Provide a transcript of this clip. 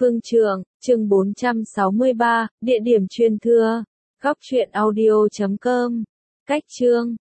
Phương Trượng, chương 463, địa điểm truyền thừa. Góc truyện audio.com. Cách chương